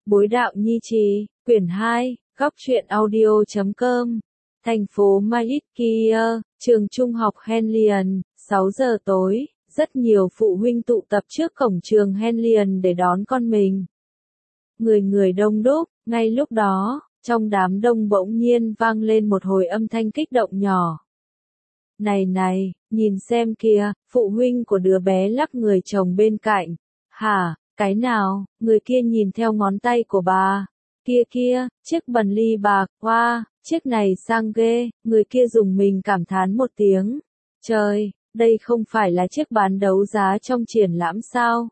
Bối đạo nhi trì, quyển 2, góc truyện audio.com, thành phố Malaysia, trường trung học Henlyan, 6 giờ tối, rất nhiều phụ huynh tụ tập trước cổng trường Henlyan để đón con mình. Người người đông đúc, ngay lúc đó, trong đám đông bỗng nhiên vang lên một hồi âm thanh kích động nhỏ. Này này, nhìn xem kìa, phụ huynh của đứa bé lắc người chồng bên cạnh. Hả, cái nào, người kia nhìn theo ngón tay của bà. Kia kia, chiếc bần ly bạc, hoa, chiếc này sang ghê, người kia dùng mình cảm thán một tiếng. Trời, đây không phải là chiếc bán đấu giá trong triển lãm sao?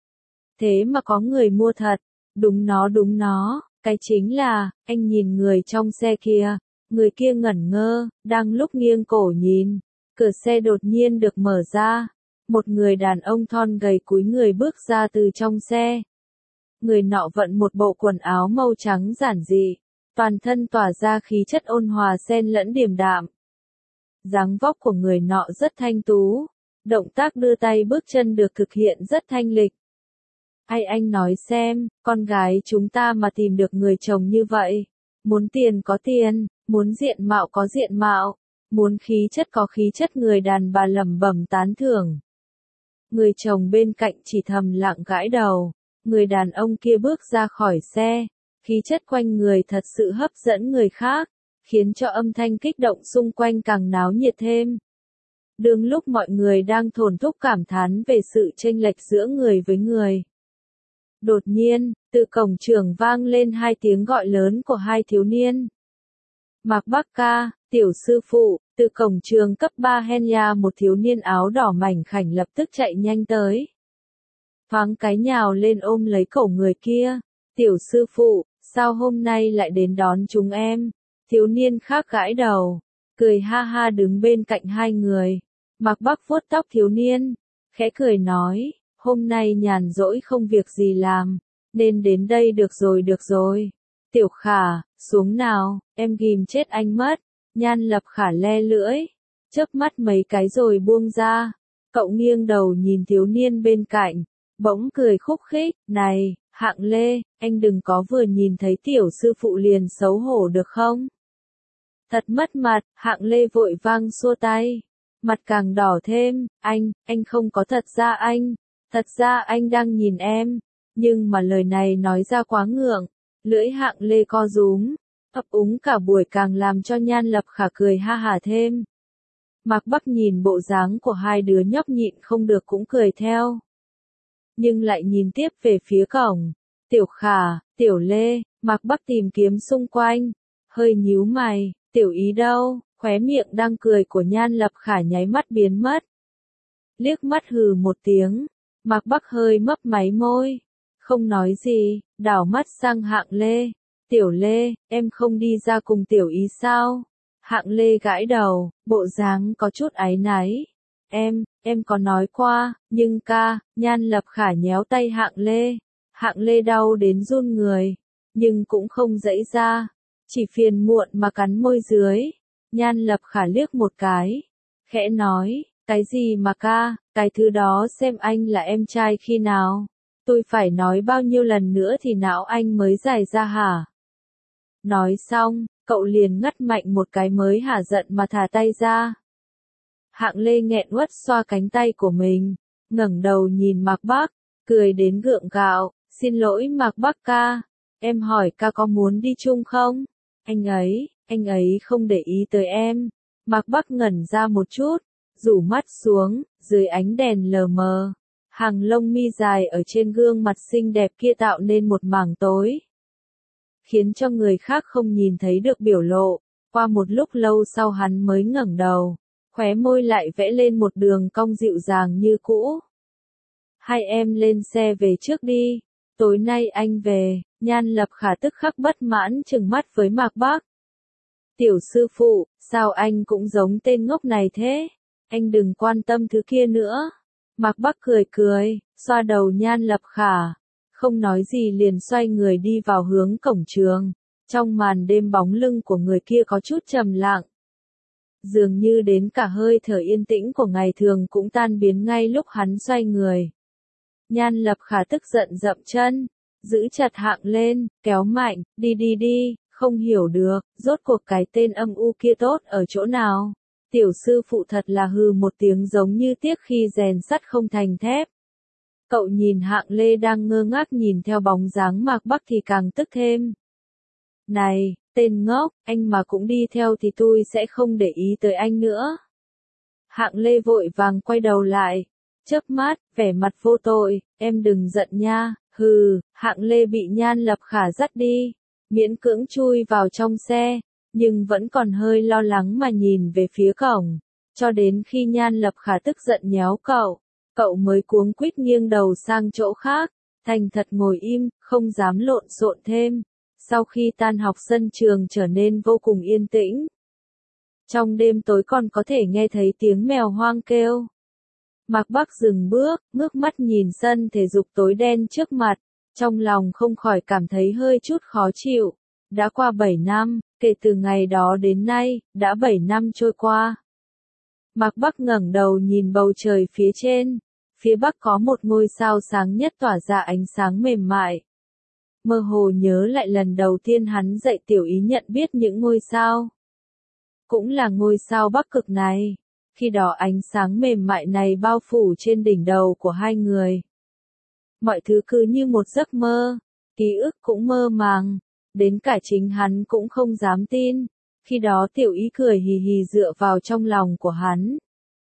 Thế mà có người mua thật, đúng nó, cái chính là, anh nhìn người trong xe kia. Người kia ngẩn ngơ, đang lúc nghiêng cổ nhìn, cửa xe đột nhiên được mở ra. Một người đàn ông thon gầy cúi người bước ra từ trong xe. Người nọ vận một bộ quần áo màu trắng giản dị, toàn thân tỏa ra khí chất ôn hòa xen lẫn điềm đạm. Dáng vóc của người nọ rất thanh tú, động tác đưa tay bước chân được thực hiện rất thanh lịch. Ai anh nói xem, con gái chúng ta mà tìm được người chồng như vậy, muốn tiền có tiền, muốn diện mạo có diện mạo, muốn khí chất có khí chất, người đàn bà lẩm bẩm tán thưởng. Người chồng bên cạnh chỉ thầm lặng gãi đầu, người đàn ông kia bước ra khỏi xe, khí chất quanh người thật sự hấp dẫn người khác, khiến cho âm thanh kích động xung quanh càng náo nhiệt thêm. Đương lúc mọi người đang thổn thức cảm thán về sự chênh lệch giữa người với người. Đột nhiên, từ cổng trường vang lên hai tiếng gọi lớn của hai thiếu niên. Mạc Bắc ca, tiểu sư phụ, từ cổng trường cấp 3 Henya, một thiếu niên áo đỏ mảnh khảnh lập tức chạy nhanh tới. Thoáng cái nhào lên ôm lấy cổ người kia. Tiểu sư phụ, sao hôm nay lại đến đón chúng em? Thiếu niên khác gãi đầu, cười ha ha đứng bên cạnh hai người. Mạc Bắc vuốt tóc thiếu niên, khẽ cười nói, hôm nay nhàn rỗi không việc gì làm, nên đến đây được rồi. Tiểu Khả, xuống nào, em ghim chết anh mất. Nhan Lập Khả le lưỡi, chớp mắt mấy cái rồi buông ra. Cậu nghiêng đầu nhìn thiếu niên bên cạnh, bỗng cười khúc khích, này, Hạng Lê, anh đừng có vừa nhìn thấy tiểu sư phụ liền xấu hổ được không? Thật mất mặt, Hạng Lê vội vang xua tay, mặt càng đỏ thêm, anh không có, thật ra anh đang nhìn em, nhưng mà lời này nói ra quá ngượng, lưỡi Hạng Lê co rúm, ấp úng cả buổi càng làm cho Nhan Lập Khả cười ha hả thêm. Mạc Bắc nhìn bộ dáng của hai đứa nhóc nhịn không được cũng cười theo. Nhưng lại nhìn tiếp về phía cổng. Tiểu Khả, Tiểu Lê, Mạc Bắc tìm kiếm xung quanh, hơi nhíu mày, Tiểu Ý đâu? Khóe miệng đang cười của Nhan Lập Khả nháy mắt biến mất. Liếc mắt hừ một tiếng, Mạc Bắc hơi mấp máy môi, không nói gì, đảo mắt sang Hạng Lê. Tiểu Lê, em không đi ra cùng Tiểu Ý sao? Hạng Lê gãi đầu, bộ dáng có chút áy náy. Em có nói qua, nhưng ca, Nhan Lập Khả nhéo tay Hạng Lê. Hạng Lê đau đến run người, nhưng cũng không giãy ra, chỉ phiền muộn mà cắn môi dưới. Nhan Lập Khả liếc một cái, khẽ nói, cái gì mà ca, cái thứ đó xem anh là em trai khi nào? Tôi phải nói bao nhiêu lần nữa thì não anh mới dài ra hả? Nói xong, cậu liền ngắt mạnh một cái mới hả giận mà thả tay ra. Hạng Lê nghẹn uất xoa cánh tay của mình, ngẩng đầu nhìn Mạc Bắc, cười đến gượng gạo, xin lỗi Mạc Bắc ca, em hỏi ca có muốn đi chung không? Anh ấy không để ý tới em. Mạc Bắc ngẩn ra một chút, rủ mắt xuống, dưới ánh đèn lờ mờ, hàng lông mi dài ở trên gương mặt xinh đẹp kia tạo nên một mảng tối, khiến cho người khác không nhìn thấy được biểu lộ. Qua một lúc lâu sau hắn mới ngẩng đầu, khóe môi lại vẽ lên một đường cong dịu dàng như cũ. Hai em lên xe về trước đi, tối nay anh về. Nhan Lập Khả tức khắc bất mãn trừng mắt với Mạc Bắc. Tiểu sư phụ, sao anh cũng giống tên ngốc này thế? Anh đừng quan tâm thứ kia nữa. Mạc Bắc cười, xoa đầu Nhan Lập Khả, không nói gì liền xoay người đi vào hướng cổng trường. Trong màn đêm bóng lưng của người kia có chút trầm lặng. Dường như đến cả hơi thở yên tĩnh của ngày thường cũng tan biến ngay lúc hắn xoay người. Nhan Lập Khả tức giận dậm chân, giữ chặt Hạng lên, kéo mạnh, đi đi đi, không hiểu được, rốt cuộc cái tên âm u kia tốt ở chỗ nào. Tiểu sư phụ thật là hừ một tiếng giống như tiếc khi rèn sắt không thành thép. Cậu nhìn Hạng Lê đang ngơ ngác nhìn theo bóng dáng Mạc Bắc thì càng tức thêm. Này, tên ngốc, anh mà cũng đi theo thì tôi sẽ không để ý tới anh nữa. Hạng Lê vội vàng quay đầu lại, chớp mắt, vẻ mặt vô tội, em đừng giận nha, hừ, Hạng Lê bị Nhan Lập Khả dắt đi, miễn cưỡng chui vào trong xe, nhưng vẫn còn hơi lo lắng mà nhìn về phía cổng, cho đến khi Nhan Lập Khả tức giận nhéo cậu mới cuống quýt nghiêng đầu sang chỗ khác, thành thật ngồi im, không dám lộn xộn thêm. Sau khi tan học sân trường trở nên vô cùng yên tĩnh. Trong đêm tối còn có thể nghe thấy tiếng mèo hoang kêu. Mạc Bắc dừng bước, ngước mắt nhìn sân thể dục tối đen trước mặt, trong lòng không khỏi cảm thấy hơi chút khó chịu. Đã qua 7 năm, kể từ ngày đó đến nay, đã 7 năm trôi qua. Mạc Bắc ngẩng đầu nhìn bầu trời phía trên, phía bắc có một ngôi sao sáng nhất tỏa ra ánh sáng mềm mại. Mơ hồ nhớ lại lần đầu tiên hắn dạy Tiểu Ý nhận biết những ngôi sao. Cũng là ngôi sao Bắc Cực này. Khi đó ánh sáng mềm mại này bao phủ trên đỉnh đầu của hai người. Mọi thứ cứ như một giấc mơ, ký ức cũng mơ màng, đến cả chính hắn cũng không dám tin. Khi đó Tiểu Ý cười hì hì dựa vào trong lòng của hắn.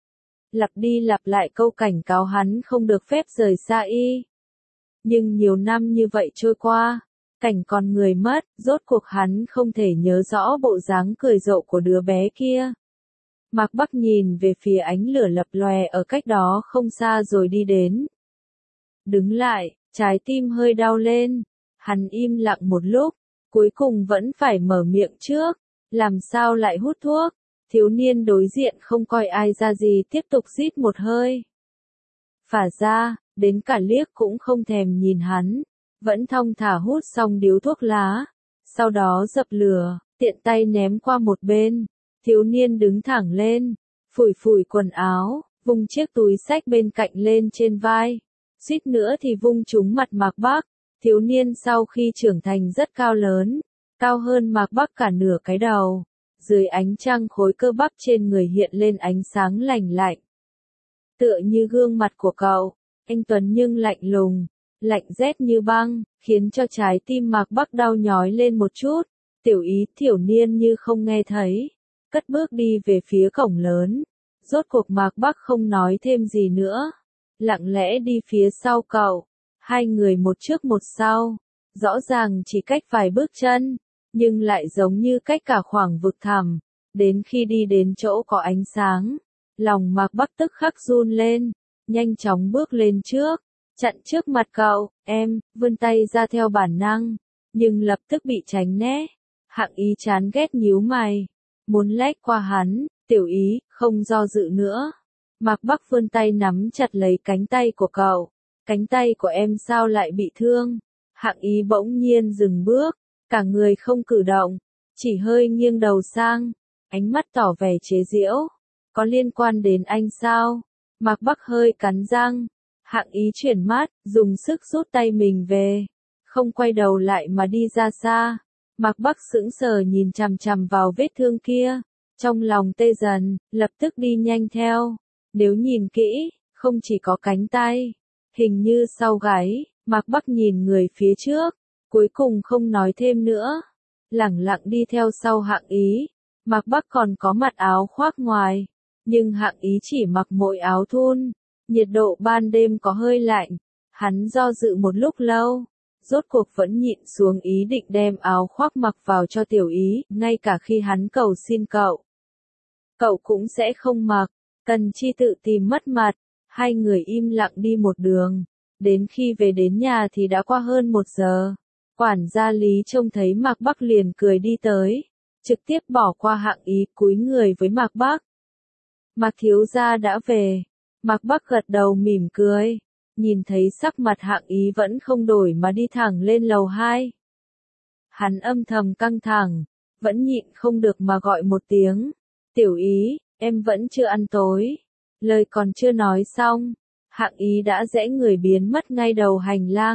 Lặp đi lặp lại câu cảnh cáo hắn không được phép rời xa y. Nhưng nhiều năm như vậy trôi qua, cảnh con người mất, rốt cuộc hắn không thể nhớ rõ bộ dáng cười rộ của đứa bé kia. Mạc Bắc nhìn về phía ánh lửa lập lòe ở cách đó không xa rồi đi đến. Đứng lại, trái tim hơi đau lên, hắn im lặng một lúc, cuối cùng vẫn phải mở miệng trước, làm sao lại hút thuốc, thiếu niên đối diện không coi ai ra gì tiếp tục rít một hơi. Phả ra, đến cả liếc cũng không thèm nhìn hắn, vẫn thong thả hút xong điếu thuốc lá, sau đó dập lửa, tiện tay ném qua một bên, thiếu niên đứng thẳng lên, phủi phủi quần áo, vung chiếc túi xách bên cạnh lên trên vai, suýt nữa thì vung trúng mặt Mạc Bắc, thiếu niên sau khi trưởng thành rất cao lớn, cao hơn Mạc Bắc cả nửa cái đầu, dưới ánh trăng khối cơ bắp trên người hiện lên ánh sáng lành lạnh. Tựa như gương mặt của cậu, anh tuấn nhưng lạnh lùng, lạnh rét như băng, khiến cho trái tim Mạc Bắc đau nhói lên một chút. Tiểu Ý thiểu niên như không nghe thấy, cất bước đi về phía cổng lớn. Rốt cuộc Mạc Bắc không nói thêm gì nữa, lặng lẽ đi phía sau cậu. Hai người một trước một sau, rõ ràng chỉ cách vài bước chân, nhưng lại giống như cách cả khoảng vực thẳm. Đến khi đi đến chỗ có ánh sáng, lòng Mạc Bắc tức khắc run lên, nhanh chóng bước lên trước, chặn trước mặt cậu, em, vươn tay ra theo bản năng, nhưng lập tức bị tránh né. Hạng Ý chán ghét nhíu mày, muốn lách qua hắn, Tiểu Ý, không do dự nữa. Mạc Bắc vươn tay nắm chặt lấy cánh tay của cậu, cánh tay của em sao lại bị thương? Hạng Ý bỗng nhiên dừng bước, cả người không cử động, chỉ hơi nghiêng đầu sang, ánh mắt tỏ vẻ chế giễu, có liên quan đến anh sao? Mạc Bắc hơi cắn răng, Hạng Ý chuyển mắt, dùng sức rút tay mình về, không quay đầu lại mà đi ra xa. Mạc Bắc sững sờ nhìn chằm chằm vào vết thương kia, trong lòng tê dần, lập tức đi nhanh theo. Nếu nhìn kỹ, không chỉ có cánh tay, hình như sau gáy. Mạc Bắc nhìn người phía trước, cuối cùng không nói thêm nữa, lẳng lặng đi theo sau Hạng Ý. Mạc Bắc còn có mặc áo khoác ngoài, nhưng Hạng Ý chỉ mặc mỗi áo thun. Nhiệt độ ban đêm có hơi lạnh, hắn do dự một lúc lâu, rốt cuộc vẫn nhịn xuống ý định đem áo khoác mặc vào cho Tiểu Ý, ngay cả khi hắn cầu xin cậu cũng sẽ không mặc, cần chi tự tìm mất mặt. Hai người im lặng đi một đường, đến khi về đến nhà thì đã qua hơn 1 giờ. Quản gia Lý trông thấy Mạc Bắc liền cười đi tới, trực tiếp bỏ qua Hạng Ý cúi người với Mạc Bắc. Mạc thiếu gia đã về. Mạc Bắc gật đầu mỉm cười, nhìn thấy sắc mặt Hạng Ý vẫn không đổi mà đi thẳng lên lầu 2. Hắn âm thầm căng thẳng, vẫn nhịn không được mà gọi một tiếng, Tiểu Ý, em vẫn chưa ăn tối. Lời còn chưa nói xong, Hạng Ý đã rẽ người biến mất ngay đầu hành lang.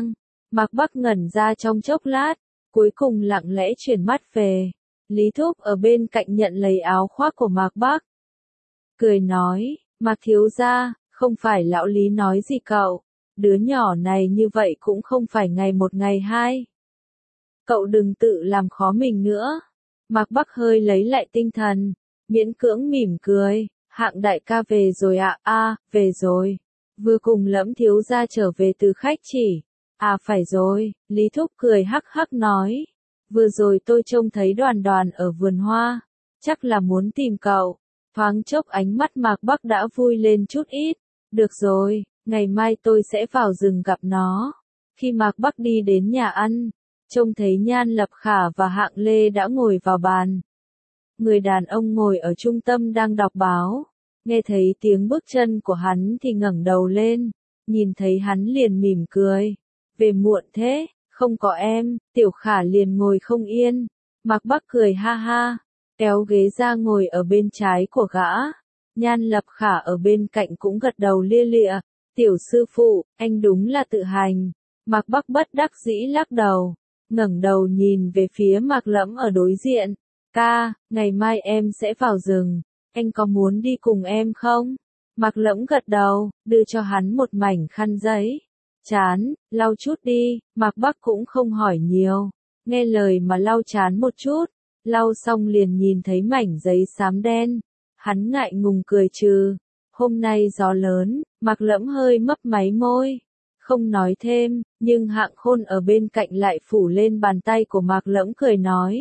Mạc Bắc ngẩn ra trong chốc lát, cuối cùng lặng lẽ chuyển mắt về. Lý Thúc ở bên cạnh nhận lấy áo khoác của Mạc Bắc. Cười nói, Mạc thiếu gia, không phải lão Lý nói gì cậu, đứa nhỏ này như vậy cũng không phải ngày một ngày hai. Cậu đừng tự làm khó mình nữa. Mạc Bắc hơi lấy lại tinh thần, miễn cưỡng mỉm cười, Hạng đại ca về rồi ạ, về rồi. Vừa cùng Lẫm thiếu gia trở về từ khách chỉ. Phải rồi, Lý Thúc cười hắc hắc nói. Vừa rồi tôi trông thấy Đoàn Đoàn ở vườn hoa, chắc là muốn tìm cậu. Thoáng chốc ánh mắt Mạc Bắc đã vui lên chút ít. Được rồi, ngày mai tôi sẽ vào rừng gặp nó. Khi Mạc Bắc đi đến nhà ăn, trông thấy Nhan Lập Khả và Hạng Lê đã ngồi vào bàn. Người đàn ông ngồi ở trung tâm đang đọc báo, nghe thấy tiếng bước chân của hắn thì ngẩng đầu lên, nhìn thấy hắn liền mỉm cười. Về muộn thế, không có em, Tiểu Khả liền ngồi không yên. Mạc Bắc cười ha ha, kéo ghế ra ngồi ở bên trái của gã. Nhan Lập Khả ở bên cạnh cũng gật đầu lia lịa. Tiểu sư phụ, anh đúng là tự hành. Mạc Bắc bất đắc dĩ lắc đầu, ngẩng đầu nhìn về phía Mạc Lẫm ở đối diện. Ca, ngày mai em sẽ vào rừng, anh có muốn đi cùng em không? Mạc Lẫm gật đầu, đưa cho hắn một mảnh khăn giấy. Chán, lau chút đi. Mạc Bắc cũng không hỏi nhiều, nghe lời mà lau chán một chút, lau xong liền nhìn thấy mảnh giấy xám đen. Hắn ngại ngùng cười trừ. Hôm nay gió lớn, Mạc Lẫm hơi mấp máy môi, không nói thêm, nhưng Hạng Khôn ở bên cạnh lại phủ lên bàn tay của Mạc Lẫm cười nói.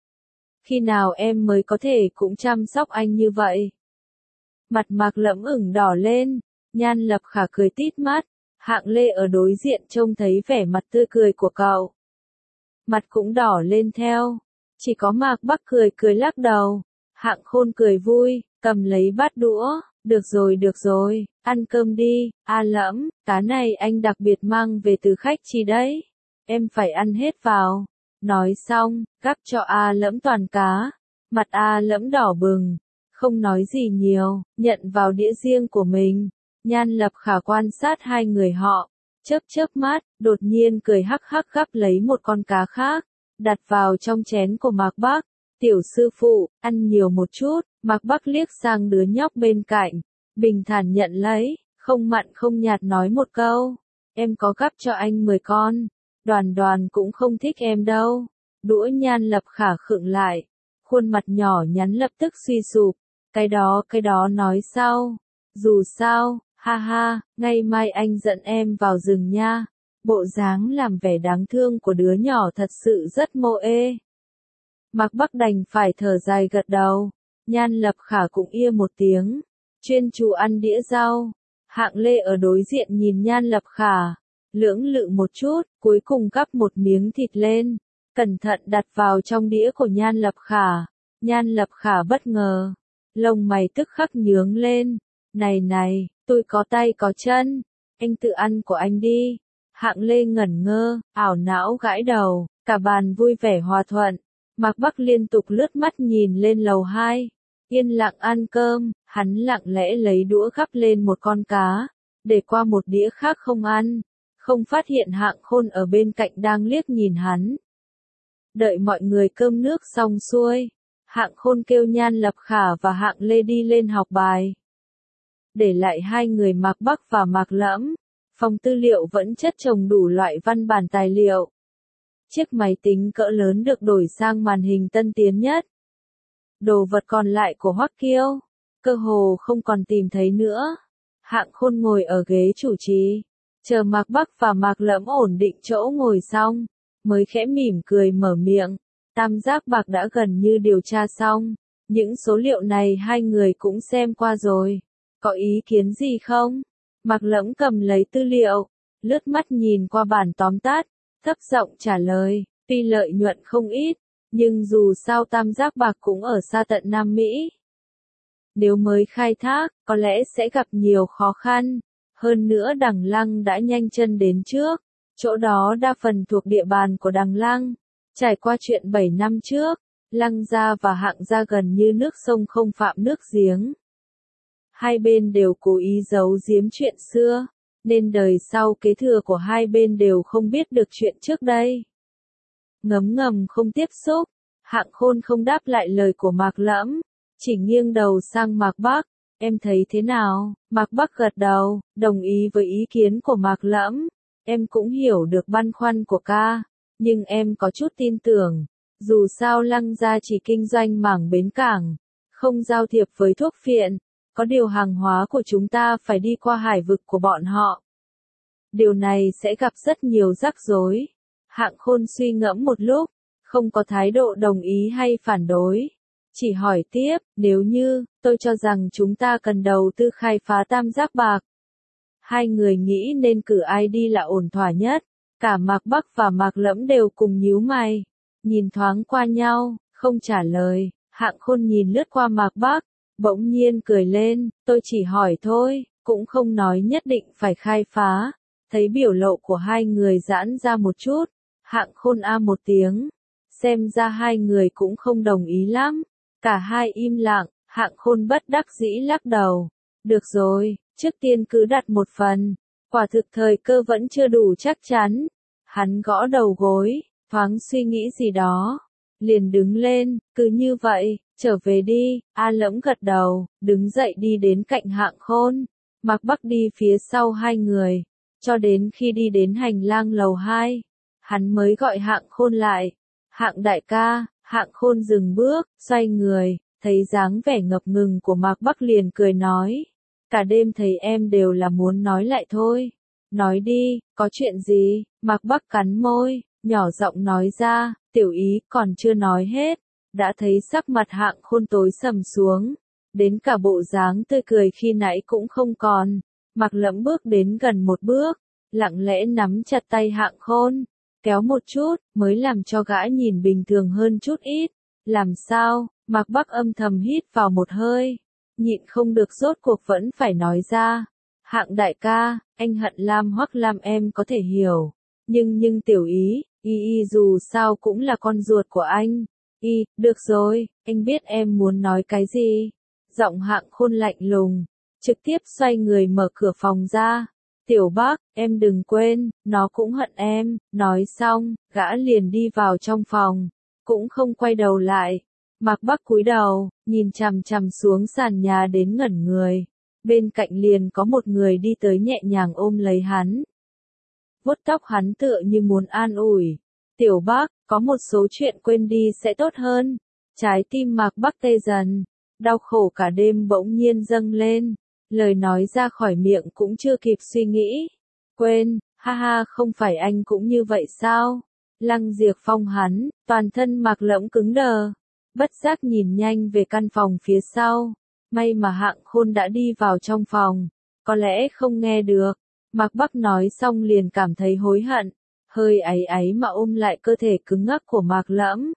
Khi nào em mới có thể cũng chăm sóc anh như vậy? Mặt Mạc Lẫm ửng đỏ lên, Nhan Lập Khả cười tít mắt, Hạng Lê ở đối diện trông thấy vẻ mặt tươi cười của cậu. Mặt cũng đỏ lên theo, chỉ có Mạc Bắc cười lắc đầu. Hạng Khôn cười vui, cầm lấy bát đũa, được rồi, ăn cơm đi. Lẫm, cá này anh đặc biệt mang về từ khách chi đấy, em phải ăn hết vào. Nói xong, gắp cho Lẫm toàn cá. Mặt Lẫm đỏ bừng, không nói gì nhiều, nhận vào đĩa riêng của mình. Nhan Lập Khả quan sát hai người họ, chớp mắt, đột nhiên cười hắc hắc gắp lấy một con cá khác, đặt vào trong chén của Mạc Bắc. Tiểu sư phụ, ăn nhiều một chút. Mạc Bắc liếc sang đứa nhóc bên cạnh, bình thản nhận lấy, không mặn không nhạt nói một câu. Em có gắp cho anh 10 con, Đoàn Đoàn cũng không thích em đâu. Đũa Nhan Lập Khả khựng lại, khuôn mặt nhỏ nhắn lập tức suy sụp. Cái đó nói sau. Dù sao, ha ha, ngày mai anh dẫn em vào rừng nha. Bộ dáng làm vẻ đáng thương của đứa nhỏ thật sự rất mô ê. Mạc Bắc đành phải thở dài gật đầu. Nhan Lập Khả cũng ia một tiếng, chuyên chú ăn đĩa rau. Hạng Lê ở đối diện nhìn Nhan Lập Khả, lưỡng lự một chút, cuối cùng gắp một miếng thịt lên, cẩn thận đặt vào trong đĩa của Nhan Lập Khả. Nhan Lập Khả bất ngờ, lông mày tức khắc nhướng lên. Này, tôi có tay có chân, anh tự ăn của anh đi. Hạng Lê ngẩn ngơ, ảo não gãi đầu, cả bàn vui vẻ hòa thuận. Mạc Bắc liên tục lướt mắt nhìn lên lầu 2, yên lặng ăn cơm. Hắn lặng lẽ lấy đũa gắp lên một con cá, để qua một đĩa khác không ăn, không phát hiện Hạng Khôn ở bên cạnh đang liếc nhìn hắn. Đợi mọi người cơm nước xong xuôi, Hạng Khôn kêu Nhan Lập Khả và Hạng Lê đi lên học bài, để lại hai người Mạc Bắc và Mạc Lẫm. Phòng tư liệu vẫn chất chồng đủ loại văn bản tài liệu. Chiếc máy tính cỡ lớn được đổi sang màn hình tân tiến nhất. Đồ vật còn lại của Hoắc Kiêu, cơ hồ không còn tìm thấy nữa. Hạng Khôn ngồi ở ghế chủ trì, chờ Mạc Bắc và Mạc Lẫm ổn định chỗ ngồi xong, mới khẽ mỉm cười mở miệng. Tam giác bạc đã gần như điều tra xong, những số liệu này hai người cũng xem qua rồi. Có ý kiến gì không? Mạc Lẫm cầm lấy tư liệu, lướt mắt nhìn qua bản tóm tắt, thấp giọng trả lời, tuy lợi nhuận không ít, nhưng dù sao tam giác bạc cũng ở xa tận Nam Mỹ. Nếu mới khai thác, có lẽ sẽ gặp nhiều khó khăn. Hơn nữa Đằng Lăng đã nhanh chân đến trước, chỗ đó đa phần thuộc địa bàn của Đằng Lăng. Trải qua chuyện 7 năm trước, Lăng gia và Hạng gia gần như nước sông không phạm nước giếng. Hai bên đều cố ý giấu giếm chuyện xưa, nên đời sau kế thừa của hai bên đều không biết được chuyện trước đây. Ngấm ngầm không tiếp xúc, Hạng Khôn không đáp lại lời của Mạc Lẫm, chỉ nghiêng đầu sang Mạc Bắc, em thấy thế nào? Mạc Bắc gật đầu, đồng ý với ý kiến của Mạc Lẫm, em cũng hiểu được băn khoăn của ca, nhưng em có chút tin tưởng, dù sao Lăng gia chỉ kinh doanh mảng bến cảng, không giao thiệp với thuốc phiện, có điều hàng hóa của chúng ta phải đi qua hải vực của bọn họ. Điều này sẽ gặp rất nhiều rắc rối. Hạng Khôn suy ngẫm một lúc, không có thái độ đồng ý hay phản đối. Chỉ hỏi tiếp, nếu như, tôi cho rằng chúng ta cần đầu tư khai phá Tam Giác Bạc. Hai người nghĩ nên cử ai đi là ổn thỏa nhất. Cả Mạc Bắc và Mạc Lẫm đều cùng nhíu mày. Nhìn thoáng qua nhau, không trả lời. Hạng Khôn nhìn lướt qua Mạc Bắc, bỗng nhiên cười lên, tôi chỉ hỏi thôi, cũng không nói nhất định phải khai phá. Thấy biểu lộ của hai người giãn ra một chút, Hạng Khôn a một tiếng. Xem ra hai người cũng không đồng ý lắm. Cả hai im lặng, Hạng Khôn bất đắc dĩ lắc đầu. Được rồi, trước tiên cứ đặt một phần. Quả thực thời cơ vẫn chưa đủ chắc chắn. Hắn gõ đầu gối, thoáng suy nghĩ gì đó. Liền đứng lên, cứ như vậy, trở về đi. A Lẫm gật đầu, đứng dậy đi đến cạnh Hạng Khôn. Mạc Bắc đi phía sau hai người. Cho đến khi đi đến hành lang lầu 2, hắn mới gọi Hạng Khôn lại. Hạng đại ca. Hạng Khôn dừng bước, xoay người, thấy dáng vẻ ngập ngừng của Mạc Bắc liền cười nói. Cả đêm thấy em đều là muốn nói lại thôi. Nói đi, có chuyện gì? Mạc Bắc cắn môi, nhỏ giọng nói ra, tiểu ý còn chưa nói hết. Đã thấy sắc mặt Hạng Khôn tối sầm xuống. Đến cả bộ dáng tươi cười khi nãy cũng không còn. Mạc Lẫm bước đến gần một bước, lặng lẽ nắm chặt tay Hạng Khôn. Kéo một chút, mới làm cho gã nhìn bình thường hơn chút ít. Làm sao? Mạc Bắc âm thầm hít vào một hơi. Nhịn không được rốt cuộc vẫn phải nói ra. Hạng đại ca, anh hận Lam Hoắc Lam em có thể hiểu. Nhưng tiểu ý, y dù sao cũng là con ruột của anh. Được rồi, anh biết em muốn nói cái gì. Giọng Hạng Khôn lạnh lùng, trực tiếp xoay người mở cửa phòng ra. Tiểu Bác, em đừng quên, nó cũng hận em. Nói xong, gã liền đi vào trong phòng, cũng không quay đầu lại. Mạc Bắc cúi đầu, nhìn chằm chằm xuống sàn nhà đến ngẩn người. Bên cạnh liền có một người đi tới nhẹ nhàng ôm lấy hắn. Vuốt tóc hắn tựa như muốn an ủi. Tiểu Bác, có một số chuyện quên đi sẽ tốt hơn. Trái tim Mạc Bắc tê dần, đau khổ cả đêm bỗng nhiên dâng lên. Lời nói ra khỏi miệng cũng chưa kịp suy nghĩ. Quên, ha ha, không phải anh cũng như vậy sao? Lăng Diệp Phong hắn, toàn thân Mạc Lẫm cứng đờ. Bất giác nhìn nhanh về căn phòng phía sau. May mà Hạng Khôn đã đi vào trong phòng. Có lẽ không nghe được. Mạc Bắc nói xong liền cảm thấy hối hận. Hơi áy áy mà ôm lại cơ thể cứng ngắc của Mạc Lẫm.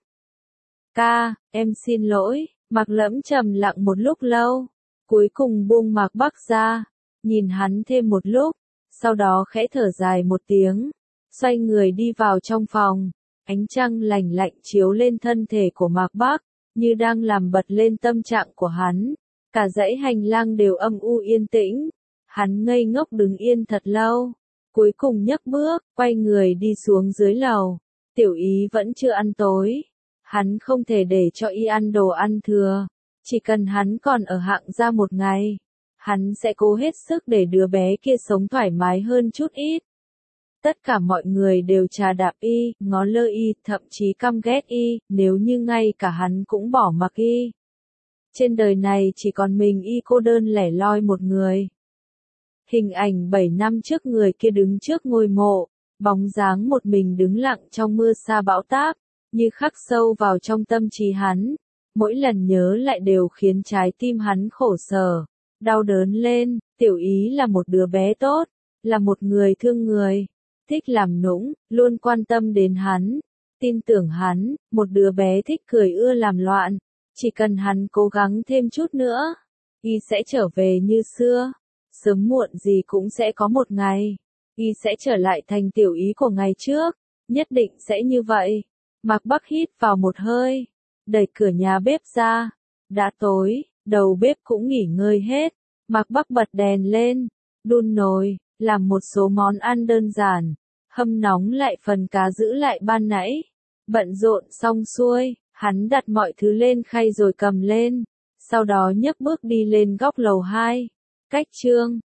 Ca, em xin lỗi. Mạc Lẫm trầm lặng một lúc lâu. Cuối cùng buông Mạc Bắc ra, nhìn hắn thêm một lúc, sau đó khẽ thở dài một tiếng, xoay người đi vào trong phòng. Ánh trăng lành lạnh chiếu lên thân thể của Mạc Bắc, như đang làm bật lên tâm trạng của hắn. Cả dãy hành lang đều âm u yên tĩnh, hắn ngây ngốc đứng yên thật lâu, cuối cùng nhấc bước, quay người đi xuống dưới lầu. Tiểu ý vẫn chưa ăn tối, hắn không thể để cho y ăn đồ ăn thừa. Chỉ cần hắn còn ở Hạng gia một ngày, hắn sẽ cố hết sức để đứa bé kia sống thoải mái hơn chút ít. Tất cả mọi người đều trà đạp y, ngó lơ y, thậm chí căm ghét y, nếu như ngay cả hắn cũng bỏ mặc y. Trên đời này chỉ còn mình y cô đơn lẻ loi một người. Hình ảnh 7 năm trước người kia đứng trước ngôi mộ, bóng dáng một mình đứng lặng trong mưa sa bão táp, như khắc sâu vào trong tâm trí hắn. Mỗi lần nhớ lại đều khiến trái tim hắn khổ sở, đau đớn lên. Tiểu ý là một đứa bé tốt, là một người thương người, thích làm nũng, luôn quan tâm đến hắn, tin tưởng hắn, một đứa bé thích cười ưa làm loạn. Chỉ cần hắn cố gắng thêm chút nữa, y sẽ trở về như xưa. Sớm muộn gì cũng sẽ có một ngày, y sẽ trở lại thành tiểu ý của ngày trước, nhất định sẽ như vậy. Mạc Bắc hít vào một hơi, đẩy cửa nhà bếp ra. Đã tối, đầu bếp cũng nghỉ ngơi hết. Mạc Bắc bật đèn lên, đun nồi, làm một số món ăn đơn giản, hâm nóng lại phần cá giữ lại ban nãy. Bận rộn xong xuôi, hắn đặt mọi thứ lên khay rồi cầm lên, sau đó nhấc bước đi lên góc lầu 2. Cách chương